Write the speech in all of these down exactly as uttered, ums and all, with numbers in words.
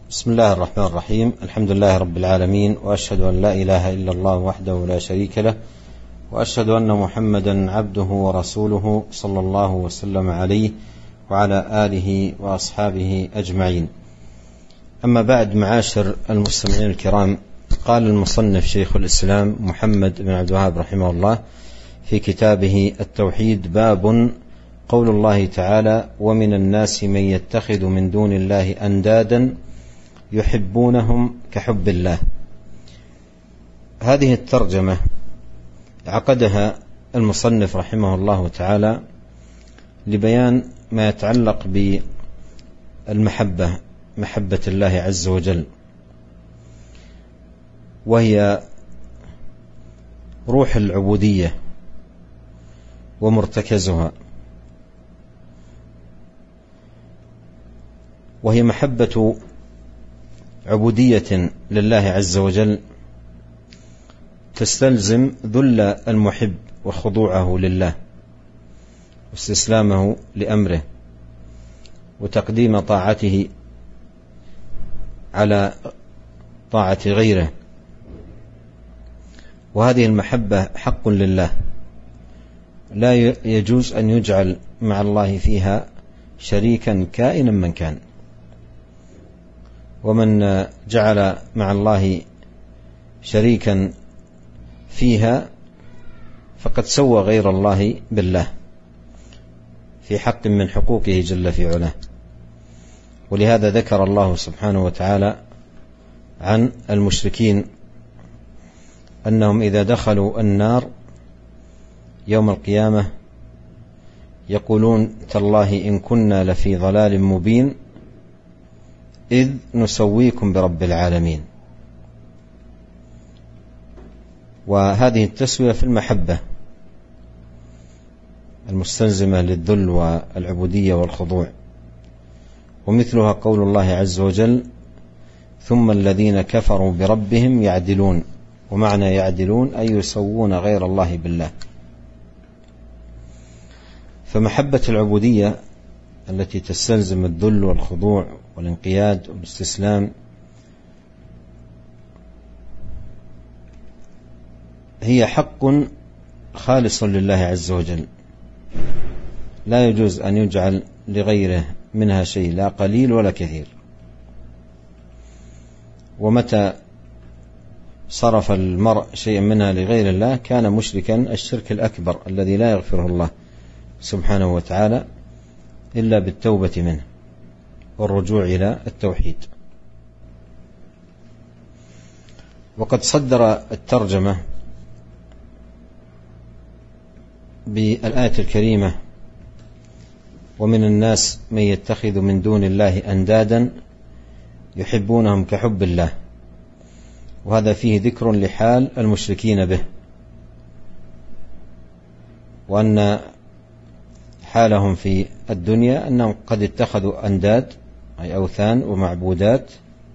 بسم الله الرحمن الرحيم. الحمد لله رب العالمين، وأشهد أن لا إله إلا الله وحده لا شريك له، وأشهد أن محمدا عبده ورسوله صلى الله وسلم عليه وعلى آله وأصحابه أجمعين. أما بعد، معاشر المستمعين الكرام، قال المصنف شيخ الإسلام محمد بن عبد الوهاب رحمه الله في كتابه التوحيد: باب قول الله تعالى: ومن الناس من يتخذ من دون الله أندادا يحبونهم كحب الله. هذه الترجمة عقدها المصنف رحمه الله تعالى لبيان ما يتعلق بالمحبة، محبة الله عز وجل، وهي روح العبودية ومرتكزها، وهي محبة عبودية لله عز وجل تستلزم ذل المحب وخضوعه لله واستسلامه لأمره وتقديم طاعته على طاعة غيره. وهذه المحبة حق لله، لا يجوز أن يجعل مع الله فيها شريكا كائنا من كان، ومن جعل مع الله شريكا فيها فقد سوى غير الله بالله في حق من حقوقه جل في علاه. ولهذا ذكر الله سبحانه وتعالى عن المشركين أنهم إذا دخلوا النار يوم القيامة يقولون: تالله إن كنا لفي ضلال مبين إذ نسويكم برب العالمين. وهذه التسوية في المحبة المستلزمة للذل والعبودية والخضوع. ومثلها قول الله عز وجل: ثم الذين كفروا بربهم يعدلون. ومعنى يعدلون أي يسوون غير الله بالله. فمحبة العبودية التي تستلزم الذل والخضوع والانقياد والاستسلام هي حق خالص لله عز وجل، لا يجوز أن يجعل لغيره منها شيء، لا قليل ولا كثير. ومتى صرف المرء شيئا منها لغير الله كان مشركا الشرك الأكبر الذي لا يغفره الله سبحانه وتعالى إلا بالتوبة منه والرجوع إلى التوحيد. وقد صدر الترجمة بالآية الكريمة: ومن الناس من يتخذ من دون الله أندادا يحبونهم كحب الله. وهذا فيه ذكر لحال المشركين به، وأن حالهم في الدنيا أنهم قد اتخذوا أنداد أي أوثان ومعبودات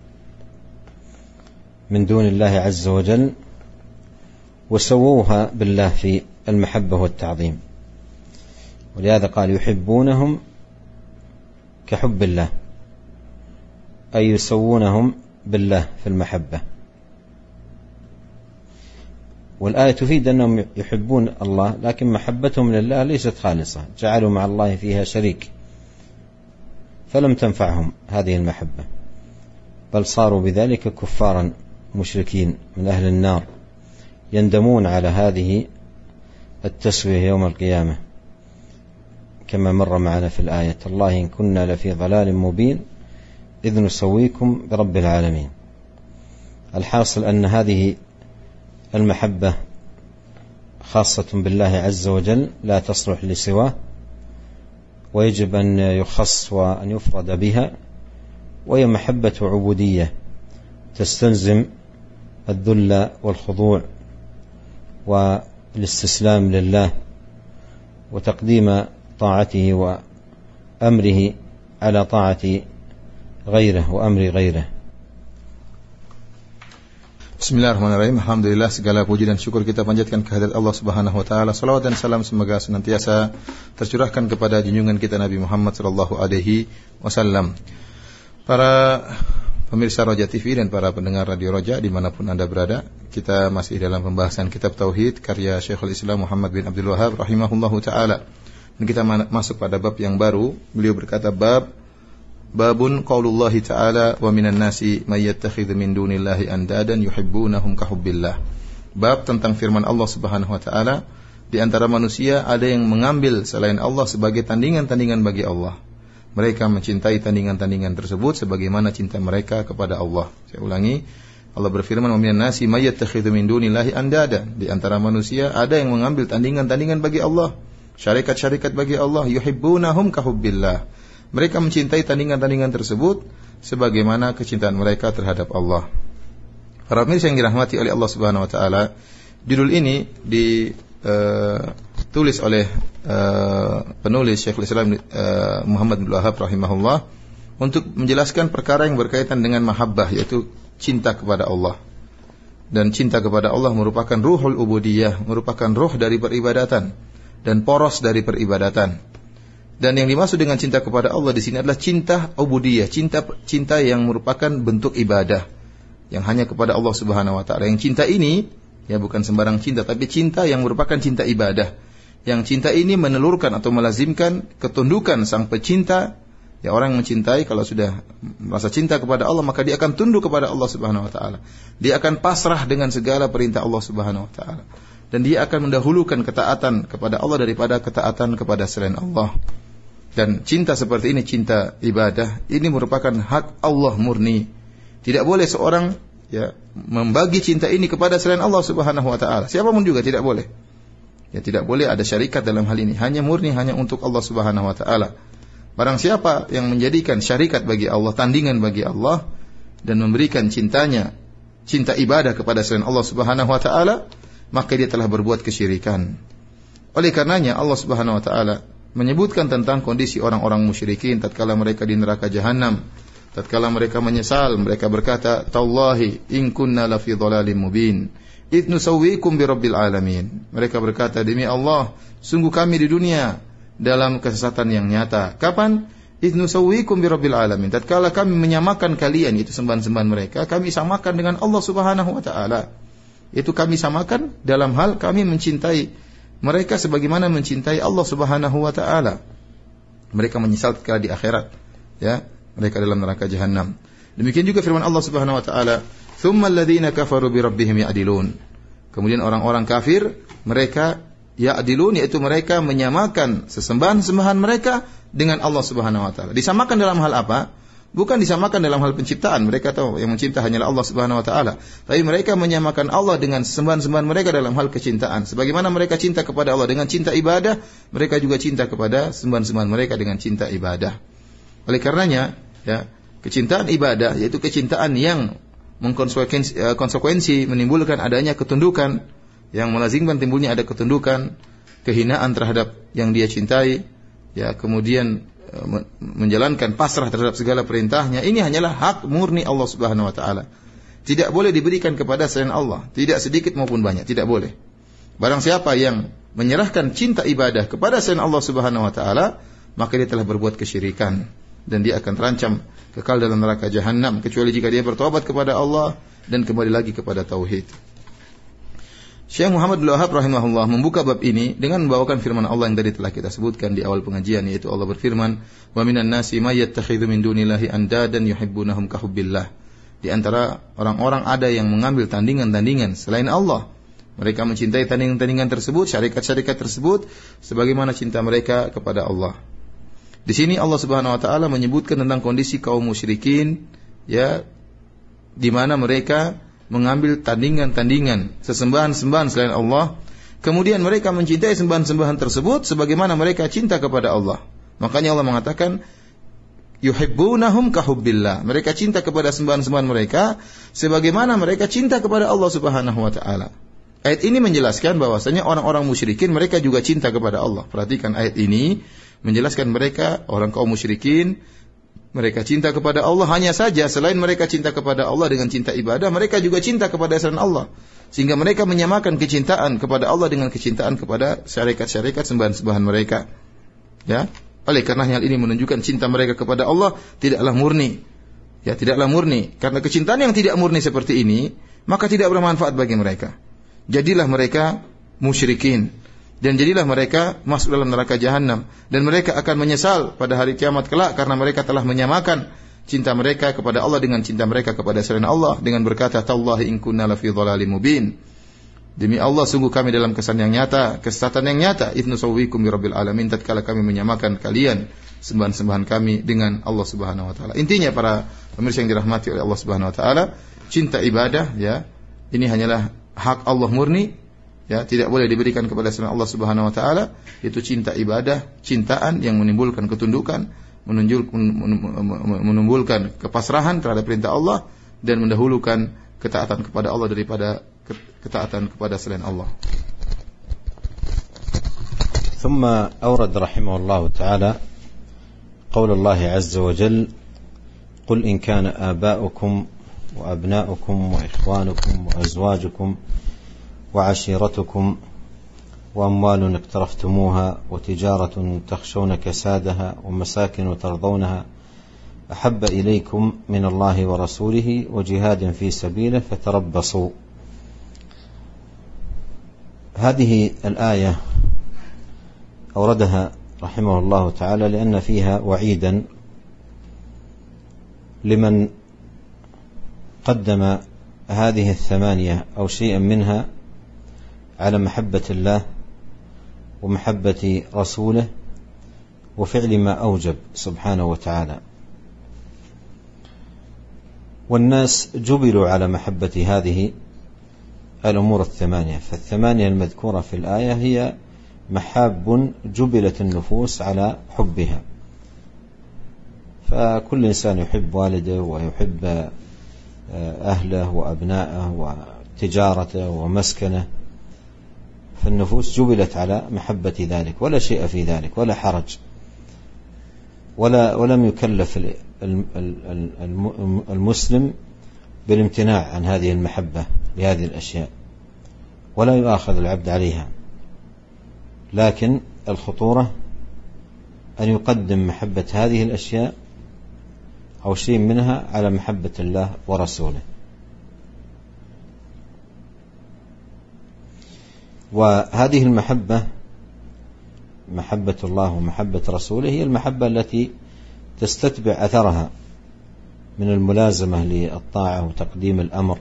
من دون الله عز وجل وسووها بالله في المحبة والتعظيم. ولهذا قال: يحبونهم كحب الله، أي يسوونهم بالله في المحبة. والآية تفيد أنهم يحبون الله، لكن محبتهم لله ليست خالصة، جعلوا مع الله فيها شريك، فلم تنفعهم هذه المحبة، بل صاروا بذلك كفارا مشركين من أهل النار يندمون على هذه التسوية يوم القيامة، كما مر معنا في الآية: الله إن كنا لفي ضلال مبين إذ نسويكم برب العالمين. الحاصل أن هذه المحبة خاصة بالله عز وجل، لا تصلح لسواه، ويجب أن يخص وأن يفرد بها. وهي محبة عبودية تستلزم الذل والخضوع والاستسلام لله وتقديم طاعته وأمره على طاعة غيره وأمر غيره. Bismillahirrahmanirrahim. Alhamdulillah, segala puji dan syukur kita panjatkan kehadirat Allah Subhanahu wa taala. Salawat dan salam semoga senantiasa tercurahkan kepada junjungan kita Nabi Muhammad sallallahu alaihi wasallam. Para Pemirsa Roja T V dan para pendengar Radio Roja dimanapun Anda berada, kita masih dalam pembahasan kitab Tauhid karya Syekhul Islam Muhammad bin Abdul Wahhab rahimahullahu ta'ala. Dan kita masuk pada bab yang baru. Beliau berkata bab Babun qaulullahi ta'ala wa minan nasi may yattakhidhu min dunillahi andadan yuhibbunahum ka hubbillah. Bab tentang firman Allah Subhanahu wa taala, di antara manusia ada yang mengambil selain Allah sebagai tandingan-tandingan bagi Allah. Mereka mencintai tandingan-tandingan tersebut sebagaimana cinta mereka kepada Allah. Saya ulangi, Allah berfirman, "Wa minan nasi may yattakhidhu min dunillahi andada." Di antara manusia ada yang mengambil tandingan-tandingan bagi Allah, syarikat-syarikat bagi Allah, yuhibbunahum ka hubbillah. Mereka mencintai tandingan-tandingan tersebut sebagaimana kecintaan mereka terhadap Allah. Para pemirsa yang dirahmati oleh Allah Subhanahu wa taala, judul ini ditulis uh, oleh Uh, penulis Syekhul Islam uh, Muhammad bin Wahhab rahimahullah untuk menjelaskan perkara yang berkaitan dengan mahabbah, yaitu cinta kepada Allah. Dan cinta kepada Allah merupakan ruhul ubudiyah, merupakan ruh dari peribadatan dan poros dari peribadatan. Dan yang dimaksud dengan cinta kepada Allah di sini adalah cinta ubudiyah, cinta cinta yang merupakan bentuk ibadah yang hanya kepada Allah Subhanahu wa taala. Yang cinta ini ya bukan sembarang cinta, tapi cinta yang merupakan cinta ibadah. Yang cinta ini menelurkan atau melazimkan ketundukan sang pecinta. Ya, orang yang mencintai kalau sudah merasa cinta kepada Allah, maka dia akan tunduk kepada Allah Subhanahu wa taala. Dia akan pasrah dengan segala perintah Allah Subhanahu wa taala. Dan dia akan mendahulukan ketaatan kepada Allah daripada ketaatan kepada selain Allah. Dan cinta seperti ini, cinta ibadah, ini merupakan hak Allah murni. Tidak boleh seorang ya membagi cinta ini kepada selain Allah Subhanahu wa taala. Siapapun juga tidak boleh. Ya, tidak boleh ada syarikat dalam hal ini. Hanya murni hanya untuk Allah Subhanahu wa taala. Barang siapa yang menjadikan syarikat bagi Allah, tandingan bagi Allah, dan memberikan cintanya, cinta ibadah kepada selain Allah Subhanahu wa taala, maka dia telah berbuat kesyirikan. Oleh karenanya Allah Subhanahu wa taala menyebutkan tentang kondisi orang-orang musyrikin tatkala mereka di neraka jahanam, tatkala mereka menyesal, mereka berkata, "Tallahi in kunna la fi dhalalin mubin. Idnu sawwikum bi rabbil alamin." Mereka berkata, demi Allah, sungguh kami di dunia dalam kesesatan yang nyata. Kapan? Idnu sawwikum bi rabbil alamin. Tatkala kami menyamakan kalian, itu sembahan-sembahan mereka, kami samakan dengan Allah Subhanahu wa taala. Itu kami samakan dalam hal kami mencintai mereka sebagaimana mencintai Allah Subhanahu wa taala. Mereka menyesal tatkala di akhirat, ya, mereka dalam neraka jahanam. Demikian juga firman Allah Subhanahu wa taala, "Tsumma alladziina kafaru bi rabbihim ya'dilun." Kemudian orang-orang kafir, mereka ya'dilun, yaitu mereka menyamakan sesembahan-sembahan mereka dengan Allah Subhanahu wa taala. Disamakan dalam hal apa? Bukan disamakan dalam hal penciptaan. Mereka tahu yang mencipta hanyalah Allah Subhanahu wa taala. Tapi mereka menyamakan Allah dengan sembahan-sembahan mereka dalam hal kecintaan. Sebagaimana mereka cinta kepada Allah dengan cinta ibadah, mereka juga cinta kepada sembahan-sembahan mereka dengan cinta ibadah. Oleh karenanya, ya, kecintaan ibadah yaitu kecintaan yang mengkonsekuensi konsekuensi menimbulkan adanya ketundukan, yang melazimkan timbulnya ada ketundukan, kehinaan terhadap yang dia cintai, ya, kemudian menjalankan pasrah terhadap segala perintahnya. Ini hanyalah hak murni Allah Subhanahu wa taala. Tidak boleh diberikan kepada selain Allah, tidak sedikit maupun banyak, tidak boleh. Barang siapa yang menyerahkan cinta ibadah kepada selain Allah Subhanahu wa taala, maka dia telah berbuat kesyirikan dan dia akan terancam kekal dalam neraka jahanam, kecuali jika dia bertobat kepada Allah dan kembali lagi kepada tauhid. Syekh Muhammad bin Wahhab rahimahullah membuka bab ini dengan membawakan firman Allah yang tadi telah kita sebutkan di awal pengajian, yaitu Allah berfirman, "Wa minan nasi may yattakhidhu min dunillahi andadan yuhibbunahum ka hubbillah." Di antara orang-orang ada yang mengambil tandingan-tandingan selain Allah. Mereka mencintai tandingan-tandingan tersebut, syarikat-syarikat tersebut sebagaimana cinta mereka kepada Allah. Di sini Allah Subhanahu wa taala menyebutkan tentang kondisi kaum musyrikin, ya, di mana mereka mengambil tandingan-tandingan, sesembahan-sembahan selain Allah. Kemudian mereka mencintai sembahan-sembahan tersebut sebagaimana mereka cinta kepada Allah. Makanya Allah mengatakan, yuhibbunahum ka hubbillah. Mereka cinta kepada sembahan-sembahan mereka sebagaimana mereka cinta kepada Allah Subhanahu wa taala. Ayat ini menjelaskan bahwasanya orang-orang musyrikin mereka juga cinta kepada Allah. Perhatikan ayat ini menjelaskan mereka orang kaum musyrikin mereka cinta kepada Allah, hanya saja selain mereka cinta kepada Allah dengan cinta ibadah, mereka juga cinta kepada selain Allah. Sehingga mereka menyamakan kecintaan kepada Allah dengan kecintaan kepada syarikat-syarikat sembahan-sembahan mereka. Ya, oleh karena hal ini menunjukkan cinta mereka kepada Allah tidaklah murni. Ya, tidaklah murni. Karena kecintaan yang tidak murni seperti ini, maka tidak bermanfaat bagi mereka. Jadilah mereka musyrikin, dan jadilah mereka masuk dalam neraka jahanam, dan mereka akan menyesal pada hari kiamat kelak karena mereka telah menyamakan cinta mereka kepada Allah dengan cinta mereka kepada selain Allah dengan berkata, tallahi in kunna lafi dhalalim mubin. Demi Allah, sungguh kami dalam kesan yang nyata, kesesatan yang nyata. Idnu sawwikum bi rabbil alamin, tatkala kami menyamakan kalian sembahan-sembahan kami dengan Allah Subhanahu wa taala. Intinya para pemirsa yang dirahmati oleh Allah Subhanahu wa taala, cinta ibadah ya, ini hanyalah hak Allah murni, ya, tidak boleh diberikan kepada selain Allah Subhanahu wa taala. Itu cinta ibadah, cintaan yang menimbulkan ketundukan, menunjuk menimbulkan kepasrahan terhadap perintah Allah dan mendahulukan ketaatan kepada Allah daripada ketaatan kepada selain Allah. ثم أورد رحمه الله تعالى قول الله عز وجل قل إن كان آباؤكم وأبناؤكم وإخوانكم وأزواجكم وعشيرتكم وأموال اقترفتموها وتجارة تخشون كسادها ومساكن ترضونها أحب إليكم من الله ورسوله وجهاد في سبيله فتربصوا. هذه الآية أوردها رحمه الله تعالى لأن فيها وعيدا لمن قدم هذه الثمانية أو شيئا منها على محبة الله ومحبة رسوله وفعل ما أوجب سبحانه وتعالى. والناس جبلوا على محبة هذه الأمور الثمانية، فالثمانية المذكورة في الآية هي محاب جبلت النفوس على حبها، فكل إنسان يحب والده ويحب أهله وأبناءه وتجارته ومسكنه، فالنفوس جبلت على محبة ذلك، ولا شيء في ذلك ولا حرج، ولا ولم يكلف المسلم بالامتناع عن هذه المحبة لهذه الأشياء، ولا يؤاخذ العبد عليها، لكن الخطورة أن يقدم محبة هذه الأشياء أو شيء منها على محبة الله ورسوله. وهذه المحبة محبة الله ومحبة رسوله هي المحبة التي تستتبع أثرها من الملازمة للطاعة وتقديم الأمر،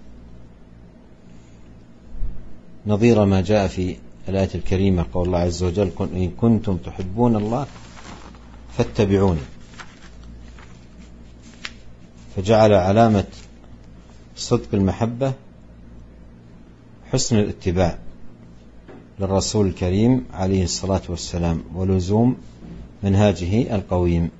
نظير ما جاء في الآية الكريمة قول الله عز وجل إن كنتم تحبون الله فاتبعوني، فجعل علامة صدق المحبة حسن الاتباع للرسول الكريم عليه الصلاة والسلام ولزوم منهاجه القويم.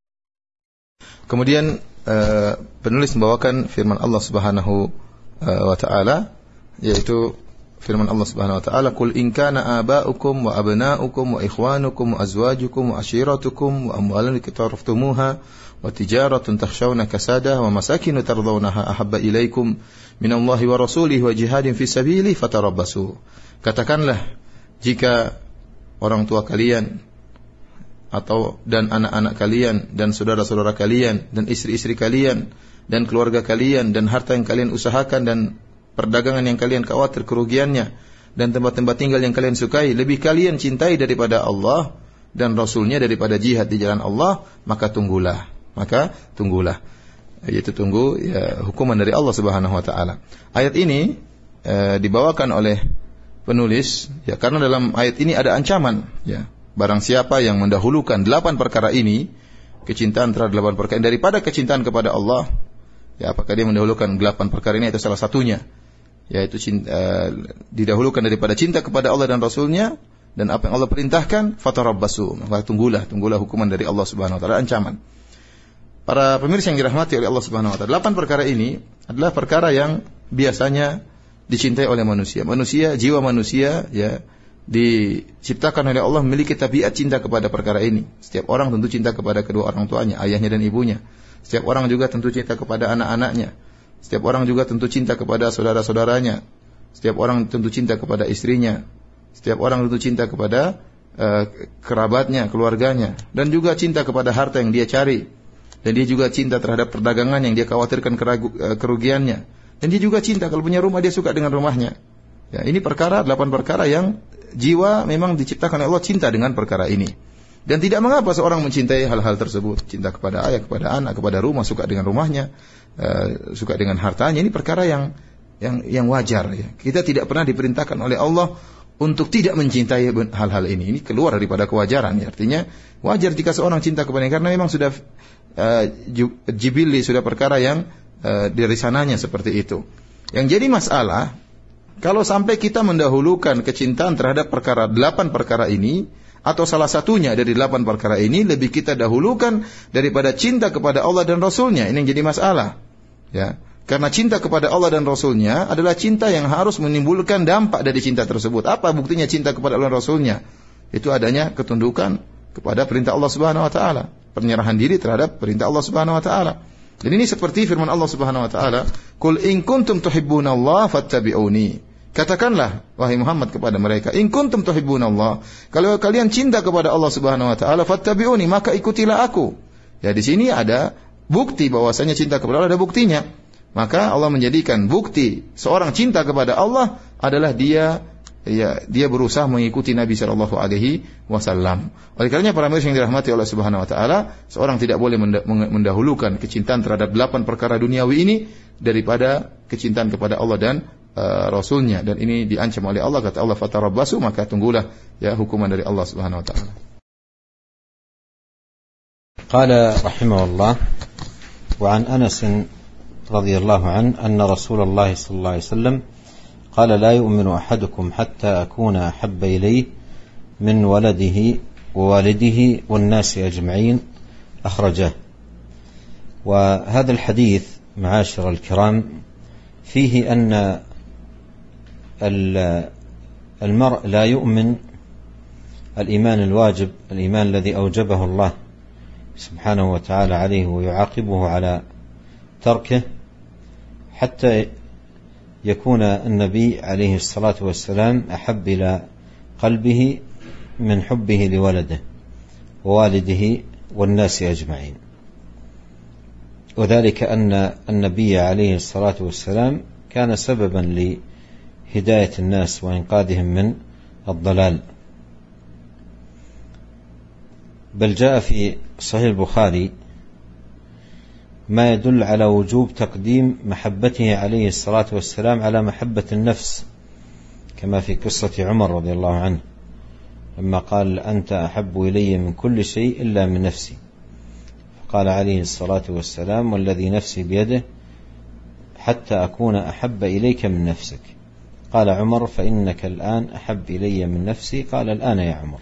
Kemudian uh, penulis membawakan firman Allah Subhanahu uh, wa taala, yaitu firman Allah Subhanahu wa taala, "Qul in kana aba'ukum wa abna'ukum wa ikhwanukum wa azwajukum wa ashiratukum wa amwalun iqtaraftumuha wa tijaratun takhshawna kasadaha wa masakin tardawnaha ahabba ilaikum minallahi wa rasulihi wa jihadin fi sabilihi fatarabbasu." Katakanlah, jika orang tua kalian atau dan anak-anak kalian dan saudara-saudara kalian dan istri-istri kalian dan keluarga kalian dan harta yang kalian usahakan dan perdagangan yang kalian khawatir kerugiannya dan tempat-tempat tinggal yang kalian sukai lebih kalian cintai daripada Allah dan Rasulnya daripada jihad di jalan Allah, maka tunggulah, maka tunggulah, yaitu tunggu ya, hukuman dari Allah Subhanahu wa taala. Ayat ini eh, dibawakan oleh penulis ya karena dalam ayat ini ada ancaman ya. Barang siapa yang mendahulukan delapan perkara ini, kecintaan terhadap delapan perkara ini daripada kecintaan kepada Allah, ya apakah dia mendahulukan delapan perkara ini atau salah satunya, yaitu cinta, uh, didahulukan daripada cinta kepada Allah dan Rasulnya dan apa yang Allah perintahkan, fatarabbasu, maka tunggulah, tunggulah hukuman dari Allah Subhanahu wa taala, ancaman. Para pemirsa yang dirahmati oleh Allah Subhanahu wa taala, delapan perkara ini adalah perkara yang biasanya dicintai oleh manusia. Manusia, jiwa manusia ya diciptakan oleh Allah memiliki tabiat cinta kepada perkara ini. Setiap orang tentu cinta kepada kedua orang tuanya, ayahnya dan ibunya. Setiap orang juga tentu cinta kepada anak-anaknya. Setiap orang juga tentu cinta kepada saudara-saudaranya. Setiap orang tentu cinta kepada istrinya. Setiap orang tentu cinta kepada uh, kerabatnya, keluarganya, dan juga cinta kepada harta yang dia cari. Dan dia juga cinta terhadap perdagangan yang dia khawatirkan keragu, kerugiannya. Dan dia juga cinta kalau punya rumah, dia suka dengan rumahnya. Ya, ini perkara, delapan perkara yang jiwa memang diciptakan oleh Allah cinta dengan perkara ini. Dan tidak mengapa seorang mencintai hal-hal tersebut. Cinta kepada ayah, kepada anak, kepada rumah, suka dengan rumahnya, uh, suka dengan hartanya. Ini perkara yang yang yang wajar. Ya. Kita tidak pernah diperintahkan oleh Allah untuk tidak mencintai hal-hal ini. Ini keluar daripada kewajaran. Ya. Artinya wajar jika seorang cinta kepadanya karena memang sudah uh, jibili, sudah perkara yang uh, dari sananya seperti itu. Yang jadi masalah, kalau sampai kita mendahulukan kecintaan terhadap perkara delapan perkara ini, atau salah satunya dari delapan perkara ini lebih kita dahulukan daripada cinta kepada Allah dan Rasulnya, ini yang jadi masalah. Ya. Karena cinta kepada Allah dan Rasulnya adalah cinta yang harus menimbulkan dampak dari cinta tersebut. Apa buktinya cinta kepada Allah dan Rasulnya? Itu adanya ketundukan kepada perintah Allah Subhanahu Wa Taala, penyerahan diri terhadap perintah Allah Subhanahu Wa Taala. Dan ini seperti firman Allah Subhanahu Wa Taala, "Qul in kuntum tuhibbunallaha fattabi'uni." Katakanlah wahai Muhammad kepada mereka, in kuntum tuhibbunallah, kalau kalian cinta kepada Allah Subhanahu wa taala, fattabi'uni, maka ikutilah aku. Ya, di sini ada bukti bahwasanya cinta kepada Allah ada buktinya. Maka Allah menjadikan bukti seorang cinta kepada Allah adalah dia ya dia berusaha mengikuti Nabi sallallahu alaihi wasallam. Oleh karenanya para muslim yang dirahmati Allah Subhanahu wa taala, seorang tidak boleh mendahulukan kecintaan terhadap delapan perkara duniawi ini daripada kecintaan kepada Allah dan Uh, Rasulnya, dan ini diancam oleh Allah. Kata Allah, fatarabbasu, maka tunggulah ya hukuman dari Allah Subhanahu wa taala. Qala rahimahullah wa an Anas radhiyallahu an anna Rasulullah sallallahu alaihi wasallam qala la yu'minu ahadukum hatta akuna ahabba ilayhi min waladihi wa walidihi wan nasi ajma'in, akhrajah. Wa hadha al-hadith ma'ashir al-kiram فيه أن المرء لا يؤمن الإيمان الواجب، الإيمان الذي أوجبه الله سبحانه وتعالى عليه ويعاقبه على تركه، حتى يكون النبي عليه الصلاة والسلام أحب إلى قلبه من حبه لولده ووالده والناس أجمعين. وذلك أن النبي عليه الصلاة والسلام كان سببا لهداية الناس وإنقاذهم من الضلال. بل جاء في صحيح البخاري ما يدل على وجوب تقديم محبته عليه الصلاة والسلام على محبة النفس، كما في قصة عمر رضي الله عنه لما قال أنت أحب إلي من كل شيء إلا من نفسي، قال عليه الصلاة والسلام والذي نفسي بيده حتى أكون أحب إليك من نفسك. قال عمر فإنك الآن أحب إلي من نفسي، قال الآن يا عمر.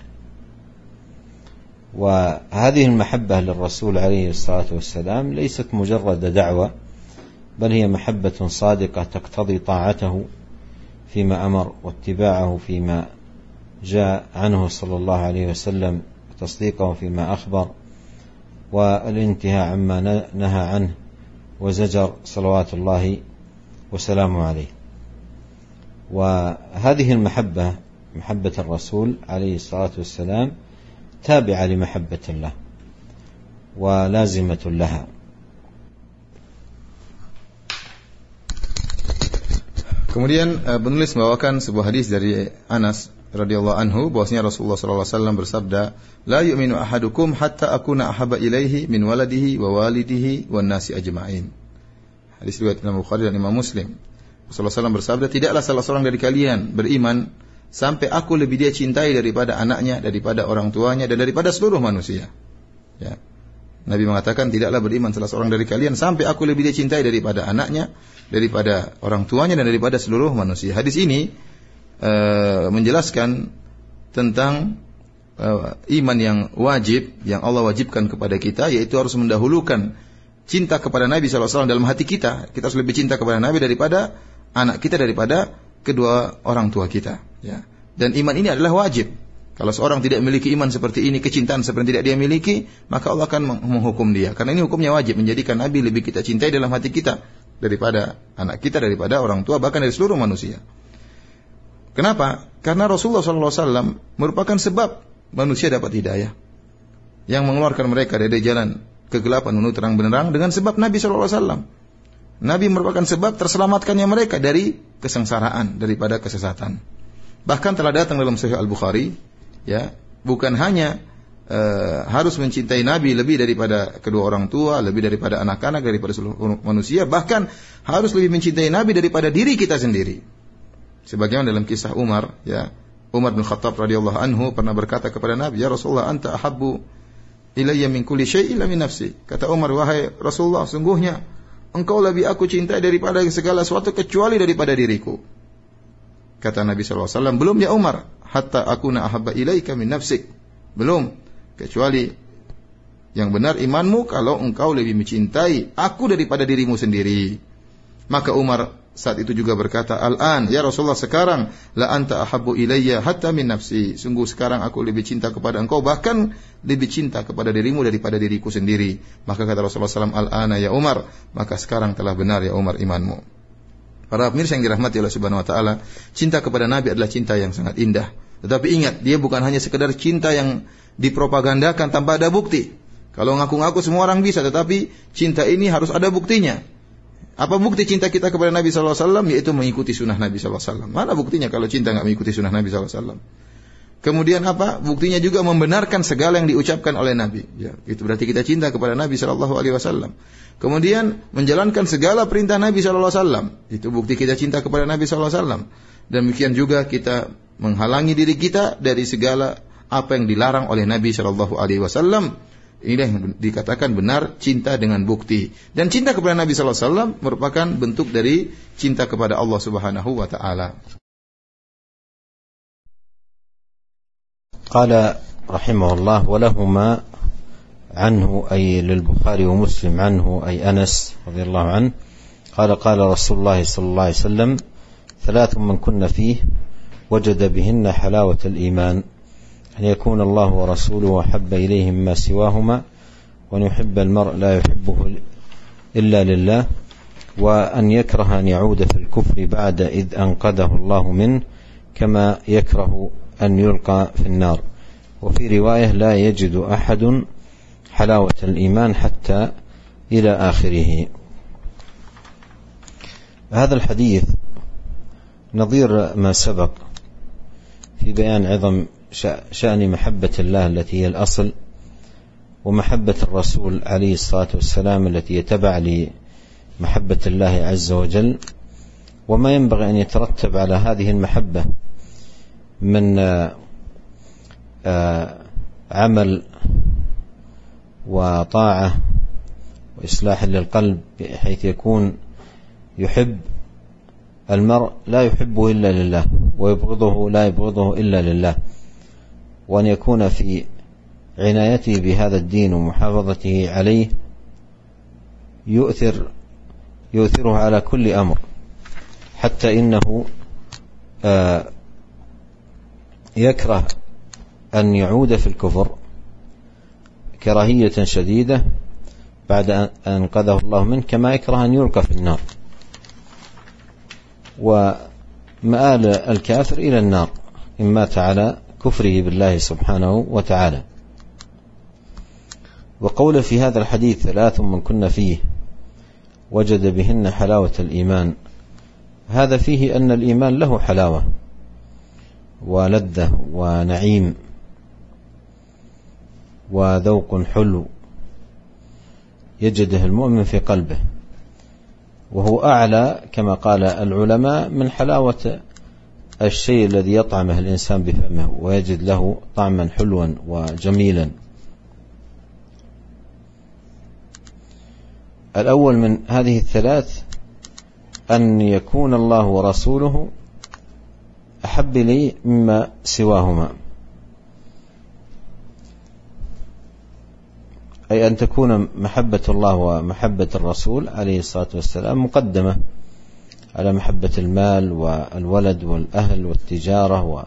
وهذه المحبة للرسول عليه الصلاة والسلام ليست مجرد دعوة، بل هي محبة صادقة تقتضي طاعته فيما أمر واتباعه فيما جاء عنه صلى الله عليه وسلم وتصديقه فيما أخبر والانتهاء عما نهى عنه وزجر صلوات الله وسلامه عليه. وهذه المحبة محبة الرسول عليه الصلاة والسلام تابعة لمحبة الله ولازمة لها. Kemudian penulis membawakan sebuah hadis dari Anas radhiyallahu anhu bahwasanya Rasulullah sallallahu alaihi wasallam bersabda, la yu'minu ahadukum hatta akuna ahabba ilaihi min waladihi wa walidihi wan nasi ajma'in. Hadis riwayat Imam Bukhari dan Imam Muslim. Rasulullah sallallahu alaihi wasallam bersabda, tidaklah salah seorang dari kalian beriman sampai aku lebih dia cintai daripada anaknya, daripada orang tuanya dan daripada seluruh manusia. Ya. Nabi mengatakan tidaklah beriman salah seorang dari kalian sampai aku lebih dia cintai daripada anaknya, daripada orang tuanya dan daripada seluruh manusia. Hadis ini uh, menjelaskan tentang uh, iman yang wajib yang Allah wajibkan kepada kita, yaitu harus mendahulukan cinta kepada Nabi sallallahu alaihi wasallam dalam hati kita. Kita harus lebih cinta kepada Nabi daripada anak kita, daripada kedua orang tua kita. Ya. Dan iman ini adalah wajib. Kalau seorang tidak memiliki iman seperti ini, kecintaan seperti tidak dia miliki, maka Allah akan menghukum dia. Karena ini hukumnya wajib, menjadikan Nabi lebih kita cintai dalam hati kita daripada anak kita, daripada orang tua, bahkan dari seluruh manusia. Kenapa? Karena Rasulullah sallallahu alaihi wasallam merupakan sebab manusia dapat hidayah, yang mengeluarkan mereka dari jalan kegelapan menuju terang benderang dengan sebab Nabi shallallahu alaihi wasallam. Nabi merupakan sebab terselamatkannya mereka dari kesengsaraan, daripada kesesatan. Bahkan telah datang dalam Sahih Al-Bukhari, ya, bukan hanya uh, harus mencintai Nabi lebih daripada kedua orang tua, lebih daripada anak-anak, daripada seluruh manusia, bahkan harus lebih mencintai Nabi daripada diri kita sendiri. Sebagaimana dalam kisah Umar, ya, Umar bin Khattab radhiyallahu anhu pernah berkata kepada Nabi, "Ya Rasulullah, anta ahabbu ilayya min kulli syai' illa min nafsi." Kata Umar, "Wahai Rasulullah, sungguhnya engkau lebih aku cintai daripada segala sesuatu kecuali daripada diriku." Kata Nabi sallallahu alaihi wasallam, "Belum ya Umar, hatta akuna ahabba ilaika min nafsik." Belum, kecuali yang benar imanmu kalau engkau lebih mencintai aku daripada dirimu sendiri. Maka Umar saat itu juga berkata, "Al-an ya Rasulullah, sekarang la anta ahabbu ilayya hatta min nafsi." Sungguh sekarang aku lebih cinta kepada engkau, bahkan lebih cinta kepada dirimu daripada diriku sendiri. Maka kata Rasulullah sallallahu alaihi wasallam, "Al-ana ya Umar." Maka sekarang telah benar ya Umar imanmu. Para pemirsa yang dirahmati Allah Subhanahu wa taala, cinta kepada Nabi adalah cinta yang sangat indah. Tetapi ingat, dia bukan hanya sekedar cinta yang dipropagandakan tanpa ada bukti. Kalau ngaku-ngaku semua orang bisa, tetapi cinta ini harus ada buktinya. Apa bukti cinta kita kepada Nabi sallallahu alaihi wasallam? Yaitu mengikuti sunnah Nabi sallallahu alaihi wasallam. Mana buktinya kalau cinta enggak mengikuti sunnah Nabi sallallahu alaihi wasallam? Kemudian apa? Buktinya juga membenarkan segala yang diucapkan oleh Nabi. Ya, itu berarti kita cinta kepada Nabi sallallahu alaihi wasallam. Kemudian menjalankan segala perintah Nabi sallallahu alaihi wasallam. Itu bukti kita cinta kepada Nabi sallallahu alaihi wasallam. Demikian juga kita menghalangi diri kita dari segala apa yang dilarang oleh Nabi sallallahu alaihi wasallam. Ini yang dikatakan benar cinta dengan bukti. Dan cinta kepada Nabi sallallahu alaihi wasallam merupakan bentuk dari cinta kepada Allah Subhanahu wa taala. قال رحمه الله: ولهما عنه أي للبخاري ومسلم عنه أي أنس رضي الله عنه قال قال رسول الله صلى الله عليه وسلم: ثلاث من كن فيه وجد بهن حلاوة الإيمان، أن يكون الله ورسوله أحب إليه مما سواهما، وأن يحب المرء لا يحبه إلا لله، وأن يكره أن يعود في الكفر بعد إذ أنقذه الله منه، كما يكره أن يلقى في النار. وفي رواية: لا يجد أحد حلاوة الإيمان حتى إلى آخره. هذا الحديث نظير ما سبق في بيان عظم شأن محبة الله التي هي الأصل، ومحبة الرسول عليه الصلاة والسلام التي يتبع لمحبة الله عز وجل، وما ينبغي أن يترتب على هذه المحبة من عمل وطاعة وإصلاح للقلب، بحيث يكون يحب المرء لا يحبه إلا لله، ويبغضه لا يبغضه إلا لله، وأن يكون في عنايته بهذا الدين ومحافظته عليه يؤثر يؤثره على كل أمر، حتى إنه يكره أن يعود في الكفر كراهية شديدة بعد أن أنقذه الله منه، كما يكره أن يلقى في النار. ومآل الكافر إلى النار إن مات على كفره بالله سبحانه وتعالى. وقول في هذا الحديث: ثلاث من كن فيه وجد بهن حلاوة الإيمان، هذا فيه أن الإيمان له حلاوة ولذة ونعيم وذوق حلو يجده المؤمن في قلبه، وهو أعلى كما قال العلماء من حلاوة الشيء الذي يطعمه الإنسان بفمه ويجد له طعما حلوا وجميلا. الأول من هذه الثلاث أن يكون الله ورسوله أحب لي مما سواهما، أي أن تكون محبة الله ومحبة الرسول عليه الصلاة والسلام مقدمة على محبة المال والولد والأهل والتجارة، و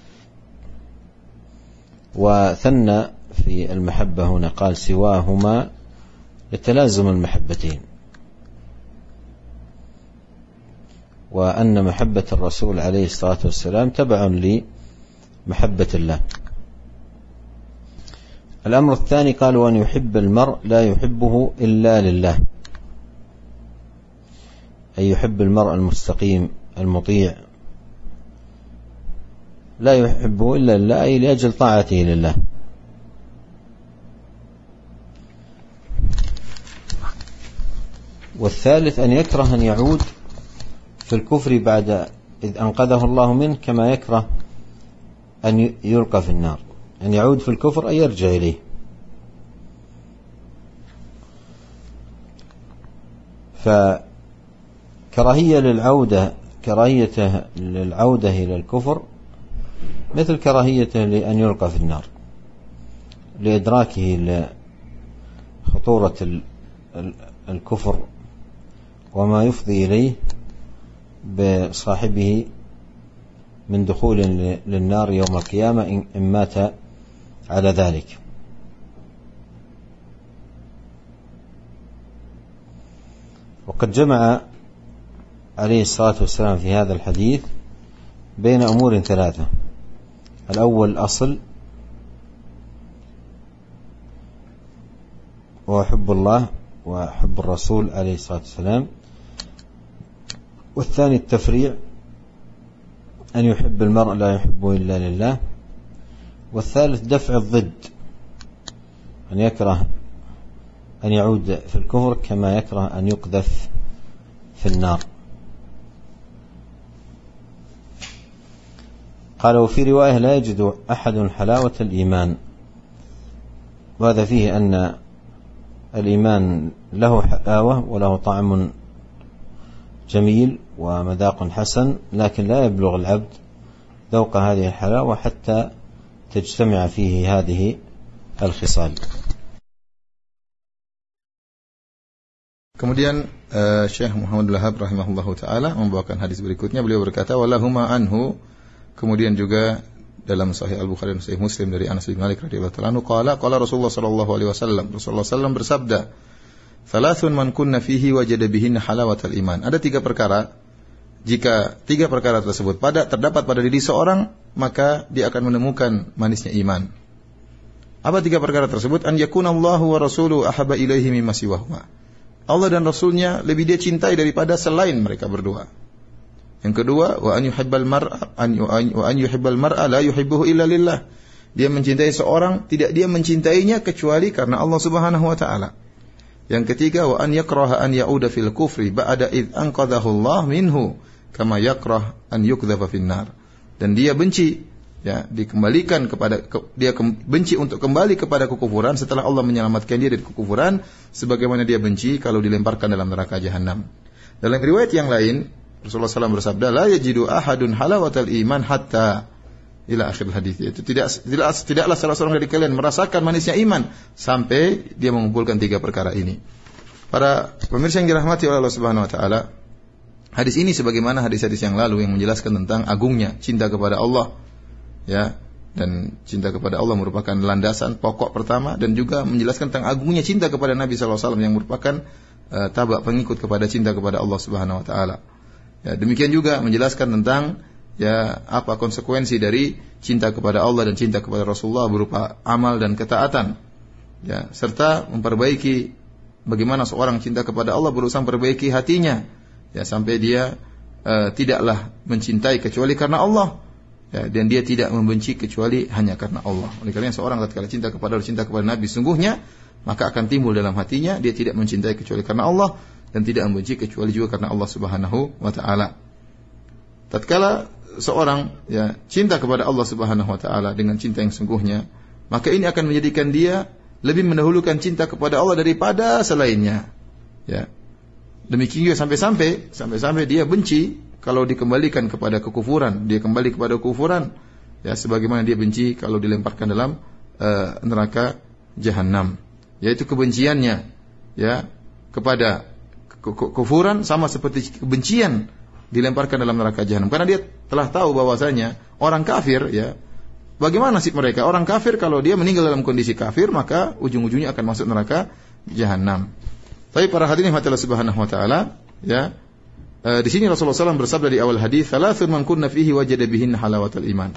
وثنى في المحبة هنا قال سواهما لتلازم المحبتين، وأن محبة الرسول عليه الصلاة والسلام تبع لمحبة الله. الأمر الثاني قالوا أن يحب المرء لا يحبه إلا لله، أي يحب المرء المستقيم المطيع لا يحبه إلا لله، أي لأجل طاعته لله. والثالث أن يكره أن يعود في الكفر بعد إذ أنقذه الله منه، كما يكره أن يلقى في النار، أن يعود في الكفر أي يرجع إليه. فكراهية للعودة كراهيته للعودة إلى الكفر مثل كراهيته لأن يلقى في النار، لإدراكه لخطورة الكفر وما يفضي إليه بصاحبه من دخول للنار يوم القيامة إن مات على ذلك. وقد جمع عليه الصلاة والسلام في هذا الحديث بين أمور ثلاثة: الأول أصل وحب الله وحب الرسول عليه الصلاة والسلام، والثاني التفريع أن يحب المرء لا يحبه إلا لله، والثالث دفع الضد أن يكره أن يعود في الكفر كما يكره أن يقذف في النار. قال: وفي رواية: لا يجد أحد حلاوة الإيمان، وهذا فيه أن الإيمان له حلاوة وله طعم جميل ومذاق حسن، لكن لا يبلغ العبد ذوق هذه الحلاوة حتى تجتمع فيه هذه الخصال. Kemudian uh, Syekh Muhammad bin Wahab rahimahullahu taala membawakan hadis berikutnya. Beliau berkata, walahuma anhu, kemudian juga dalam Sahih Al-Bukhari dan Sahih Muslim dari Anas bin Malik radhiyallahu taala anhu, qala qala Rasulullah sallallahu alaihi wasallam, Rasulullah sallallahu alaihi wasallam bersabda, "Thalathun man kunna fihi wajada bihinna halawatal iman." Ada tiga perkara, jika tiga perkara tersebut pada terdapat pada diri seorang, maka dia akan menemukan manisnya iman. Apa tiga perkara tersebut? An yakunallahu wa rasuluhu ahabba ilaihi mimma siwahuma. Allah dan Rasulnya lebih dia cintai daripada selain mereka berdua. Yang kedua, wa an yuhibbal mar'a an wa an yuhibbal mar'a la yuhibbuhu illa lillah. Dia mencintai seorang, tidak dia mencintainya kecuali karena Allah Subhanahu wa taala. Yang ketiga, wa an yakraha an ya'uda fil kufri ba'da id anqadhahu Allah minhu kama yakrah an yukdhafa fin nar. Dan dia benci, ya, dikembalikan kepada ke, dia ke, benci untuk kembali kepada kekufuran setelah Allah menyelamatkan dia dari kekufuran, sebagaimana dia benci kalau dilemparkan dalam neraka jahanam. Dalam riwayat yang lain, Rasulullah sallallahu alaihi wasallam bersabda, la yajidu ahadun halawatal iman hatta ila akhir hadis. Itu tidak tidak tidaklah salah seorang dari kalian merasakan manisnya iman sampai dia mengumpulkan tiga perkara ini. Para pemirsa yang dirahmati oleh Allah Subhanahu wa taala, hadis ini sebagaimana hadis-hadis yang lalu yang menjelaskan tentang agungnya cinta kepada Allah, ya, dan cinta kepada Allah merupakan landasan pokok pertama, dan juga menjelaskan tentang agungnya cinta kepada Nabi sallallahu alaihi wasallam yang merupakan uh, tabak pengikut kepada cinta kepada Allah Subhanahu wa taala. Ya, demikian juga menjelaskan tentang, ya, apa konsekuensi dari cinta kepada Allah dan cinta kepada Rasulullah berupa amal dan ketaatan, ya, serta memperbaiki bagaimana seorang cinta kepada Allah berusaha memperbaiki hatinya, ya, sampai dia uh, tidaklah mencintai kecuali karena Allah, ya, dan dia tidak membenci kecuali hanya karena Allah. Oleh karena seorang tatkala cinta kepada Allah, cinta kepada Nabi sungguhnya, maka akan timbul dalam hatinya dia tidak mencintai kecuali karena Allah dan tidak membenci kecuali juga karena Allah Subhanahu wa taala. Tatkala seorang, ya, cinta kepada Allah Subhanahu wa taala dengan cinta yang sungguhnya, maka ini akan menjadikan dia lebih mendahulukan cinta kepada Allah daripada selainnya, ya. Demikian juga sampai-sampai sampai-sampai dia benci kalau dikembalikan kepada kekufuran, dia kembali kepada kekufuran, ya, sebagaimana dia benci kalau dilemparkan dalam uh, neraka jahanam, yaitu kebenciannya, ya, kepada kekufuran sama seperti kebencian dilemparkan dalam neraka jahanam, karena dia telah tahu bahwasanya orang kafir, ya, bagaimana nasib mereka? Orang kafir kalau dia meninggal dalam kondisi kafir, maka ujung-ujungnya akan masuk neraka jahanam. Tapi para hadirin Allah Subhanahu wa taala, ya, e, di sini Rasulullah sallallahu alaihi wasallam bersabda di awal hadis, "Thalathun man kunna fihi wajada bihinna halawatal iman."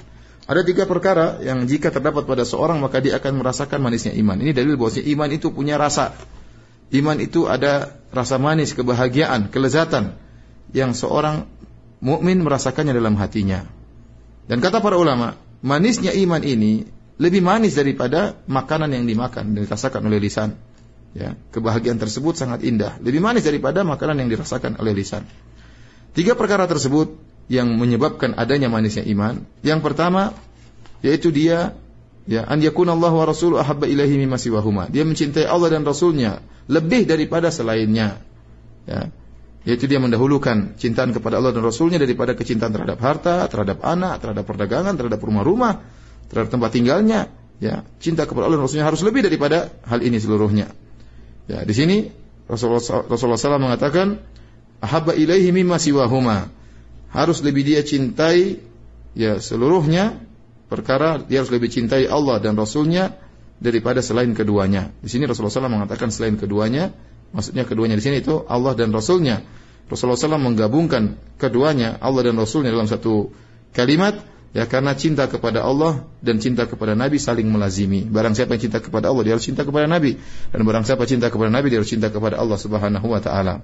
Ada tiga perkara yang jika terdapat pada seorang maka dia akan merasakan manisnya iman. Ini dalil bahwa iman itu punya rasa. Iman itu ada rasa manis, kebahagiaan, kelezatan yang seorang mukmin merasakannya dalam hatinya. Dan kata para ulama, manisnya iman ini lebih manis daripada makanan yang dimakan dan dirasakan oleh lisan. Ya, kebahagiaan tersebut sangat indah, lebih manis daripada makanan yang dirasakan oleh lisan. Tiga perkara tersebut yang menyebabkan adanya manisnya iman. Yang pertama yaitu dia ya an yakuna Allah wa rasuluhu ahabba ilaihi mimma siwahuma. Dia mencintai Allah dan Rasulnya lebih daripada selainnya. Ya. Yaitu dia mendahulukan cintaan kepada Allah dan Rasulnya daripada kecintaan terhadap harta, terhadap anak, terhadap perdagangan, terhadap rumah-rumah, terhadap tempat tinggalnya. Ya, cinta kepada Allah dan Rasulnya harus lebih daripada hal ini seluruhnya. Ya, di sini Rasulullah Rasulullah shallallahu alaihi wasallam mengatakan ahabba ilaihi mimma siwahuma. Harus lebih dia cintai ya seluruhnya perkara, dia harus lebih cintai Allah dan Rasulnya daripada selain keduanya. Di sini Rasulullah shallallahu alaihi wasallam mengatakan selain keduanya, maksudnya keduanya di sini itu Allah dan Rasulnya. Rasulullah shallallahu alaihi wasallam menggabungkan keduanya, Allah dan Rasulnya dalam satu kalimat, ya karena cinta kepada Allah dan cinta kepada Nabi saling melazimi. Barang siapa yang cinta kepada Allah, dia harus cinta kepada Nabi, dan barang siapa cinta kepada Nabi, dia harus cinta kepada Allah Subhanahu wa taala.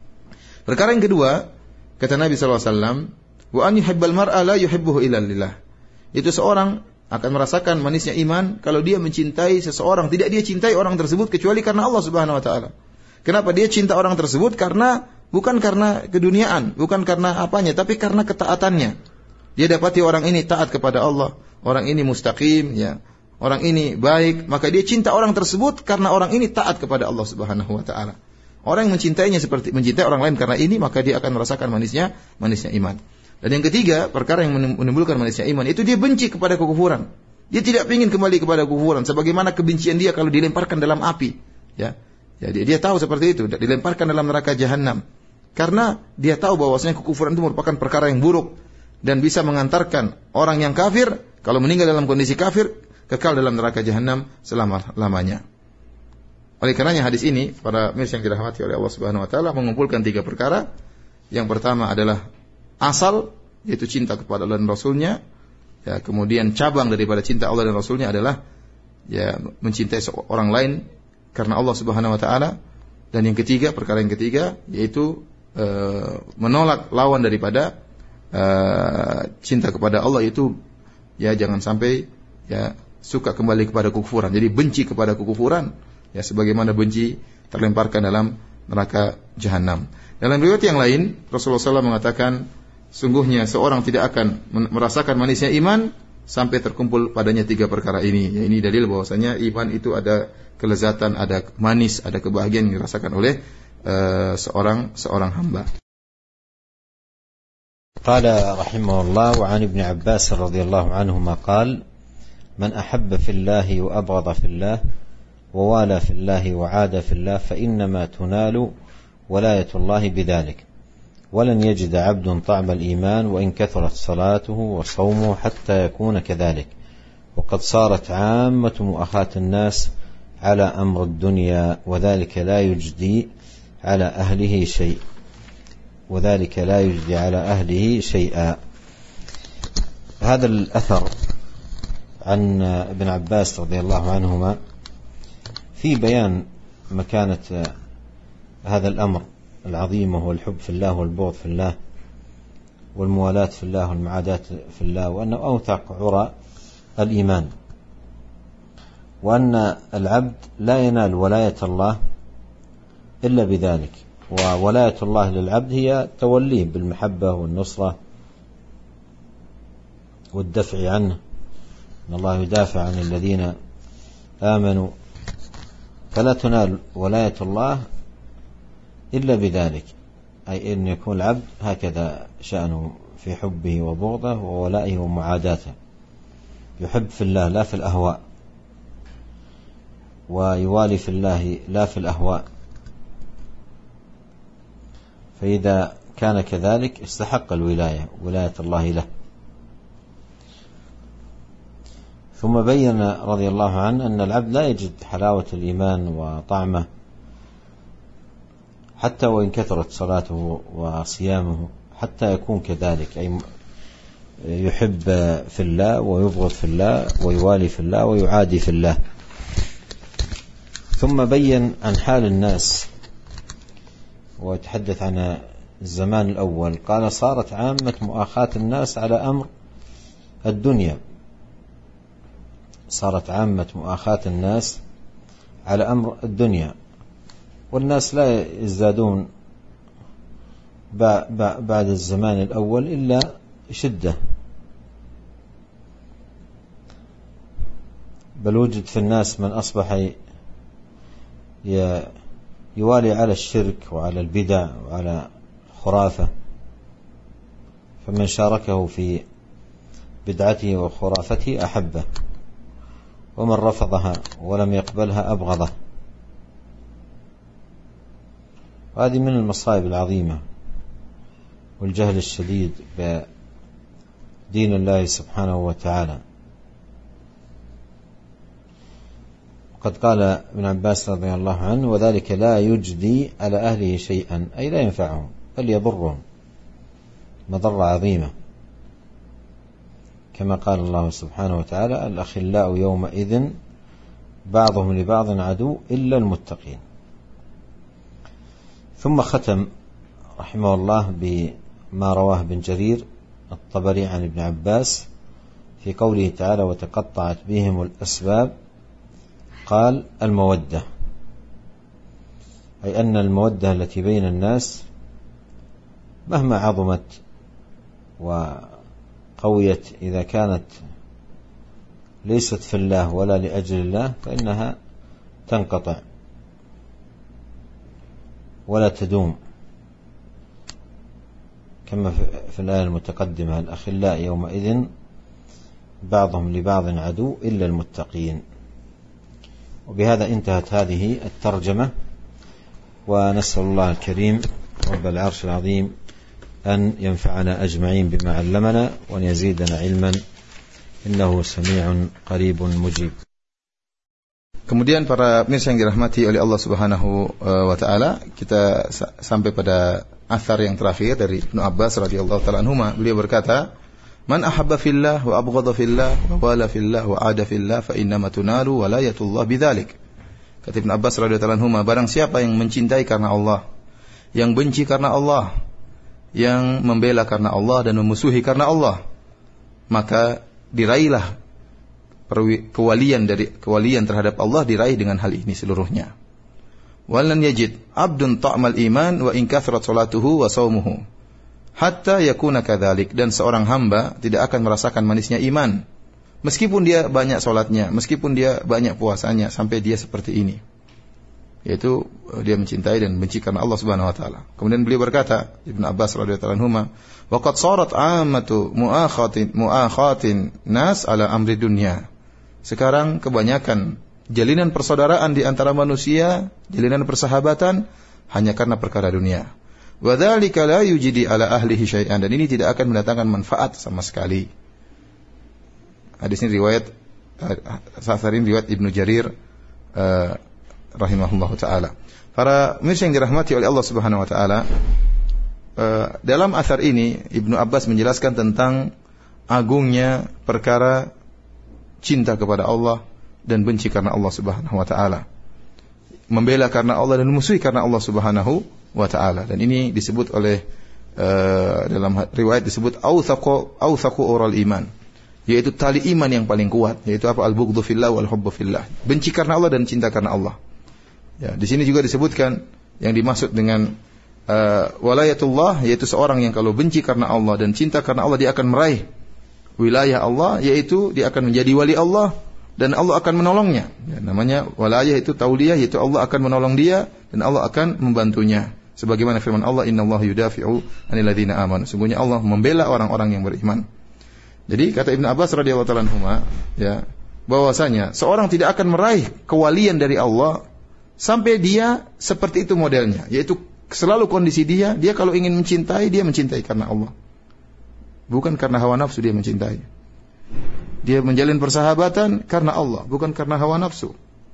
Perkara yang kedua, kata Nabi shallallahu alaihi wasallam, wa an yuhibbal mar'a la yuhibbuhu illa lillah. Itu seorang akan merasakan manisnya iman kalau dia mencintai seseorang, tidak dia cintai orang tersebut kecuali karena Allah Subhanahu wa taala. Kenapa dia cinta orang tersebut? Karena bukan karena keduniaan, bukan karena apanya, tapi karena ketaatannya. Dia dapati orang ini taat kepada Allah, orang ini mustaqim, ya, orang ini baik, maka dia cinta orang tersebut karena orang ini taat kepada Allah Subhanahu wa taala. Orang yang mencintainya seperti mencintai orang lain karena ini, maka dia akan merasakan manisnya manisnya iman. Dan yang ketiga, perkara yang menimbulkan manisnya iman itu dia benci kepada kekufuran. Dia tidak ingin kembali kepada kekufuran, sebagaimana kebencian dia kalau dilemparkan dalam api. Ya, jadi dia tahu seperti itu, dilemparkan dalam neraka jahanam. Karena dia tahu bahwasanya kekufuran itu merupakan perkara yang buruk dan bisa mengantarkan orang yang kafir, kalau meninggal dalam kondisi kafir, kekal dalam neraka jahanam selama-lamanya. Oleh karenanya hadis ini, para mirsa yang dirahmati oleh Allah Subhanahu wa taala, mengumpulkan tiga perkara. Yang pertama adalah asal, yaitu cinta kepada Allah dan Rasulnya. Ya, kemudian cabang daripada cinta Allah dan Rasulnya adalah ya mencintai orang lain karena Allah Subhanahu wa taala. Dan yang ketiga, perkara yang ketiga yaitu e, menolak lawan daripada e, cinta kepada Allah, yaitu ya jangan sampai ya suka kembali kepada kekufuran. Jadi benci kepada kekufuran, ya sebagaimana benci terlemparkan dalam neraka jahanam. Dalam riwayat yang lain, Rasulullah shallallahu alaihi wasallam mengatakan, sungguhnya seorang tidak akan merasakan manisnya iman sampai terkumpul padanya tiga perkara ini. Ya, ini dalil bahwasanya iman itu ada kelezatan, ada manis, ada kebahagiaan yang dirasakan oleh uh, seorang seorang hamba. قال رحمه الله وعن ابن عباس رضي الله عنهما قال من أحب في الله وأبغض في الله ووالى في الله وعاد في الله فإنما تنال ولاية الله بذلك ولن يجد عبد طعم الإيمان وإن كثرت صلاته وصومه حتى يكون كذلك وقد صارت عامة مؤاخاة الناس على أمر الدنيا وذلك لا يجدي على أهله شيء وذلك لا يجدي على أهله شيئا. هذا الأثر عن ابن عباس رضي الله عنهما في بيان مكانة هذا الأمر العظيم وهو الحب في الله والبغض في الله والموالاة في الله والمعاداة في الله، وأنه أوثق عرى الإيمان، وأن العبد لا ينال ولاية الله إلا بذلك. وولاية الله للعبد هي توليه بالمحبة والنصرة والدفع عنه، إن الله يدافع عن الذين آمنوا، فلا تنال ولاية الله إلا بذلك، أي أن يكون العبد هكذا شأنه في حبه وبغضه وولائه ومعاداته، يحب في الله لا في الأهواء، ويوالي في الله لا في الأهواء، فإذا كان كذلك استحق الولاية ولاية الله له. ثم بين رضي الله عنه أن العبد لا يجد حلاوة الإيمان وطعمه حتى وإن كثرت صلاته وصيامه حتى يكون كذلك، أي يحب في الله ويبغض في الله ويوالي في الله ويعادي في الله. ثم بين عن حال الناس ويتحدث عن الزمان الأول. قال صارت عامة مؤاخاة الناس على أمر الدنيا، صارت عامة مؤاخاة الناس على أمر الدنيا، والناس لا يزدادون بعد الزمان الأول إلا شدة، بل وجد في الناس من أصبح يوالي على الشرك وعلى البدع وعلى الخرافة، فمن شاركه في بدعته وخرافته أحبه، ومن رفضها ولم يقبلها أبغضه. وهذه من المصائب العظيمة والجهل الشديد بدين الله سبحانه وتعالى. قد قال ابن عباس رضي الله عنه: وذلك لا يجدي على أهله شيئا، أي لا ينفعهم بل يضرهم مضرة عظيمة، كما قال الله سبحانه وتعالى: الأخلاء يومئذ بعضهم لبعض عدو إلا المتقين. ثم ختم رحمه الله بما رواه ابن جرير الطبري عن ابن عباس في قوله تعالى: وتقطعت بهم الأسباب. قال: المودة، أي أن المودة التي بين الناس مهما عظمت وقويت إذا كانت ليست في الله ولا لأجل الله فإنها تنقطع ولا تدوم، كما في الآية المتقدمة: الأخلاء يومئذ بعضهم لبعض عدو إلا المتقين. وبهذا انتهت هذه الترجمة، ونسأل الله الكريم رب العرش العظيم أن ينفعنا أجمعين بما علمنا وأن يزيدنا علما إنه سميع قريب مجيب. Kemudian para pemirsa yang dirahmati oleh Allah Subhanahu wa taala, kita sampai pada athar yang terakhir dari Ibnu Abbas radhiyallahu taala anhuma. Beliau berkata, "Man ahabba fillah wa abghadha fillah wa wala fillah wa ada fillah fa innama tunalu walayatullah bidzalik." Kata Ibnu Abbas radhiyallahu taala anhuma, barang siapa yang mencintai karena Allah, yang benci karena Allah, yang membela karena Allah dan memusuhi karena Allah, maka diraihlah kewalian dari kewalian terhadap Allah, diraih dengan hal ini seluruhnya. Walan yajid abdun ta'mal iman wa in kathrat salatuhu wa shaumuhu hatta yakuna kadzalik, dan seorang hamba tidak akan merasakan manisnya iman meskipun dia banyak salatnya, meskipun dia banyak puasanya, sampai dia seperti ini, yaitu dia mencintai dan benci karena Allah Subhanahu wa taala. Kemudian beliau berkata, Ibnu Abbas radhiyallahu anhu, "Wa qad sarat 'ammatu mu'akhatin mu'akhatin nas ala amri dunya." Sekarang kebanyakan jalinan persaudaraan di antara manusia, jalinan persahabatan hanya karena perkara dunia. Wa dzalika la yujidi ala ahlihi syai'an, dan ini tidak akan mendatangkan manfaat sama sekali. Hadis ini riwayat Safarin riwayat Ibnu Jarir uh, rahimahullahu taala. Para pemirsa yang dirahmati oleh Allah Subhanahu wa taala, uh, dalam athar ini Ibnu Abbas menjelaskan tentang agungnya perkara cinta kepada Allah dan benci karena Allah Subhanahu wa taala, membela karena Allah dan memusuhi karena Allah Subhanahu wa taala. Dan ini disebut oleh uh, dalam riwayat disebut authaqu authaqu ural iman, yaitu tali iman yang paling kuat, yaitu apa? Al-bughdhu fillah wal hubbu fillah, benci karena Allah dan cinta karena Allah. Ya, di sini juga disebutkan yang dimaksud dengan uh, walayatullah, yaitu seorang yang kalau benci karena Allah dan cinta karena Allah, dia akan meraih wilayah Allah, yaitu dia akan menjadi wali Allah dan Allah akan menolongnya. Ya, namanya walayah itu tauliyah, yaitu Allah akan menolong dia dan Allah akan membantunya. Sebagaimana firman Allah, "Innallaha yudafi'u 'anil ladzina amanu." Sungguhnya Allah membela orang-orang yang beriman. Jadi kata Ibnu Abbas radhiyallahu ta'ala anhuma, ya, bahwasanya seorang tidak akan meraih kewalian dari Allah sampai dia seperti itu modelnya, yaitu selalu kondisi dia, dia kalau ingin mencintai, dia mencintai karena Allah. Bukan karena hawa nafsu dia mencintai. Dia menjalin persahabatan karena Allah, bukan karena hawa nafsu.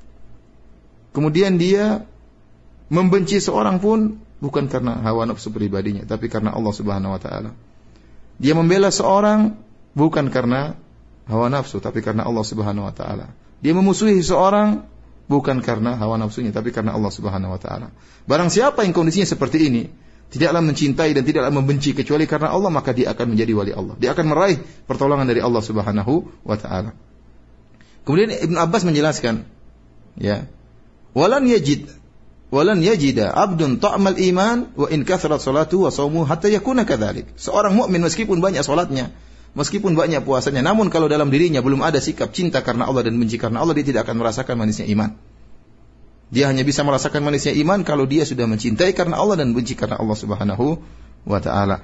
Kemudian dia membenci seorang pun bukan karena hawa nafsu pribadinya, tapi karena Allah Subhanahu wa taala. Dia membela seorang bukan karena hawa nafsu, tapi karena Allah Subhanahu wa taala. Dia memusuhi seorang bukan karena hawa nafsunya, tapi karena Allah Subhanahu wa taala. Barang siapa yang kondisinya seperti ini, tidaklah mencintai dan tidaklah membenci kecuali karena Allah, maka dia akan menjadi wali Allah. Dia akan meraih pertolongan dari Allah Subhanahu wa taala. Kemudian Ibnu Abbas menjelaskan, ya, walan yajid walan yajida 'abdun ta'mal iman wa in kathrat salatu wa shaumu hatta yakuna kadzalik. Seorang mukmin meskipun banyak salatnya, meskipun banyak puasanya, namun kalau dalam dirinya belum ada sikap cinta karena Allah dan benci karena Allah, dia tidak akan merasakan manisnya iman. Dia hanya bisa merasakan manisnya iman kalau dia sudah mencintai karena Allah dan benci karena Allah Subhanahu wa taala.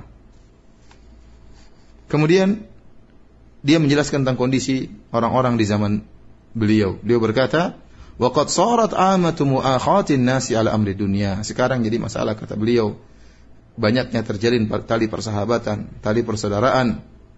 Kemudian dia menjelaskan tentang kondisi orang-orang di zaman beliau. Beliau berkata, waqad sarat amatu mu'akhatin nasi ala amri dunia. Sekarang jadi masalah, kata beliau, banyaknya terjalin tali persahabatan, tali persaudaraan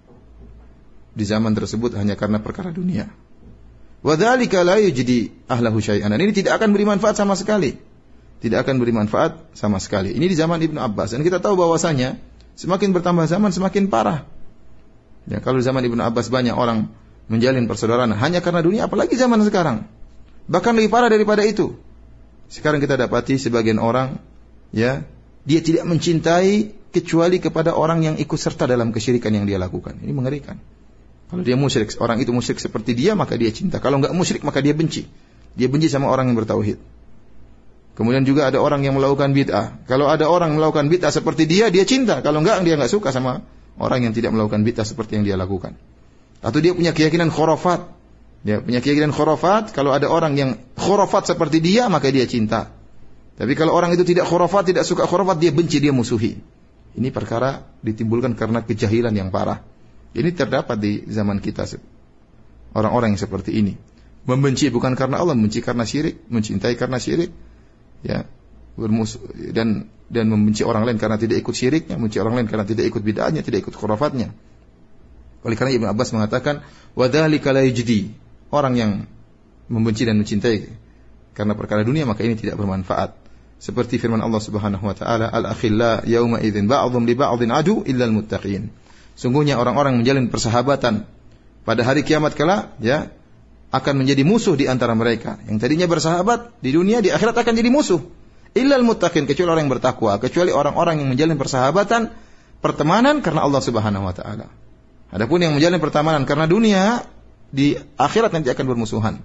di zaman tersebut hanya karena perkara dunia. Wa dzalika la yujdi ahlahu syai'an. Ini tidak akan beri manfaat sama sekali. Tidak akan beri manfaat sama sekali. Ini di zaman Ibnu Abbas, dan kita tahu bahwasanya semakin bertambah zaman semakin parah. Ya, kalau di zaman Ibnu Abbas banyak orang menjalin persaudaraan hanya karena dunia, apalagi zaman sekarang. Bahkan lebih parah daripada itu. Sekarang kita dapati sebagian orang, ya, dia tidak mencintai kecuali kepada orang yang ikut serta dalam kesyirikan yang dia lakukan. Ini mengerikan. Kalau dia musyrik, orang itu musyrik seperti dia, maka dia cinta. Kalau enggak musyrik, maka dia benci. Dia benci sama orang yang bertauhid. Kemudian juga ada orang yang melakukan bid'ah. Kalau ada orang melakukan bid'ah seperti dia, dia cinta. Kalau enggak, dia enggak suka sama orang yang tidak melakukan bid'ah seperti yang dia lakukan. Atau dia punya keyakinan khurafat. Dia punya keyakinan khurafat, kalau ada orang yang khurafat seperti dia, maka dia cinta. Tapi kalau orang itu tidak khurafat, tidak suka khurafat, dia benci, dia musuhi. Ini perkara ditimbulkan karena kejahilan yang parah. Ini terdapat di zaman kita, orang-orang yang seperti ini. Membenci bukan karena Allah, membenci karena syirik, mencintai karena syirik, ya, bermusuh, dan dan membenci orang lain karena tidak ikut syiriknya, membenci orang lain karena tidak ikut bid'ahnya, tidak ikut khurafatnya. Oleh karena Ibnu Abbas mengatakan, wa dzalika la yujdi. Orang yang membenci dan mencintai karena perkara dunia, maka ini tidak bermanfaat. Seperti firman Allah Subhanahu wa taala, al-akhilla yauma idzin ba'dhum li ba'dhin adu illa al-muttaqin. Sungguhnya orang-orang menjalin persahabatan pada hari kiamat kelak, ya, akan menjadi musuh di antara mereka. Yang tadinya bersahabat di dunia, di akhirat akan jadi musuh. Illa al-muttaqin, kecuali orang yang bertakwa, kecuali orang-orang yang menjalin persahabatan, pertemanan karena Allah Subhanahu wa taala. Adapun yang menjalin pertemanan karena dunia, di akhirat nanti akan bermusuhan.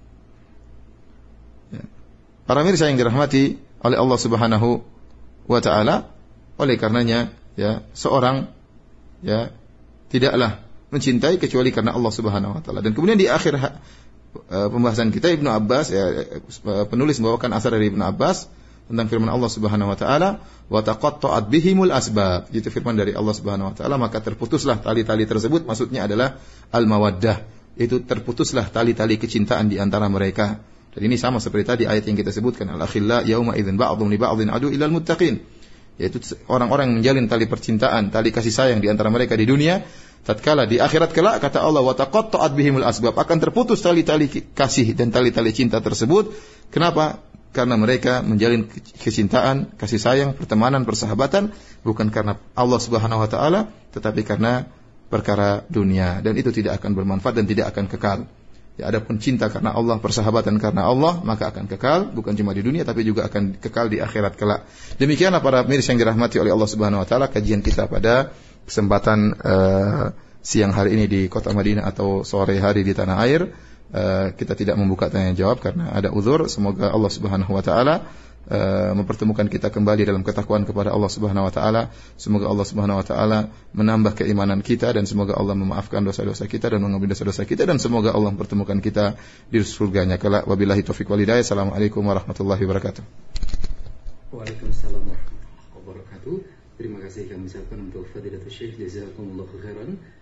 Ya. Para mirsa yang dirahmati oleh Allah Subhanahu wa taala, oleh karenanya, ya, seorang, ya, tidaklah mencintai kecuali karena Allah Subhanahu wa taala. Dan kemudian di akhir uh, pembahasan kita, Ibnu Abbas, ya, penulis membawakan asar dari Ibnu Abbas tentang firman Allah Subhanahu wa taala, wa taqatta'at bihimul asbab. Itu firman dari Allah Subhanahu wa taala, maka terputuslah tali-tali tersebut, maksudnya adalah al-mawaddah. Itu terputuslah tali-tali kecintaan di antara mereka. Dan ini sama seperti tadi ayat yang kita sebutkan, al-akhilla yauma idzin ba'dhum li ba'dhin adu illal muttaqin. Yaitu orang-orang yang menjalin tali percintaan, tali kasih sayang di antara mereka di dunia, tatkala di akhirat kelak, kata Allah, wa taqatta'at bihimul asbab, akan terputus tali-tali kasih dan tali-tali cinta tersebut. Kenapa? Karena mereka menjalin kecintaan, kasih sayang, pertemanan, persahabatan bukan karena Allah Subhanahu wa taala, tetapi karena perkara dunia, dan itu tidak akan bermanfaat dan tidak akan kekal. Ya, adapun cinta karena Allah, persahabatan karena Allah, maka akan kekal, bukan cuma di dunia tapi juga akan kekal di akhirat kelak. Demikianlah para pemirsa yang dirahmati oleh Allah Subhanahu wa taala, kajian kita pada kesempatan uh, siang hari ini di Kota Madinah atau sore hari di tanah air. Uh, kita tidak membuka tanya jawab karena ada uzur. Semoga Allah Subhanahu wa taala Uh, mempertemukan kita kembali dalam ketakwaan kepada Allah Subhanahu wa taala. Semoga Allah Subhanahu wa taala menambah keimanan kita, dan semoga Allah memaafkan dosa-dosa kita dan mengampuni dosa-dosa kita, dan semoga Allah mempertemukan kita di surganya kelak. Wabillahi taufiq wal hidayah. Assalamualaikum warahmatullahi wabarakatuh. Waalaikumsalam warahmatullahi wabarakatuh. Terima kasih kami ucapkan untuk Fadilatul Syekh, jazakumullahu khairan.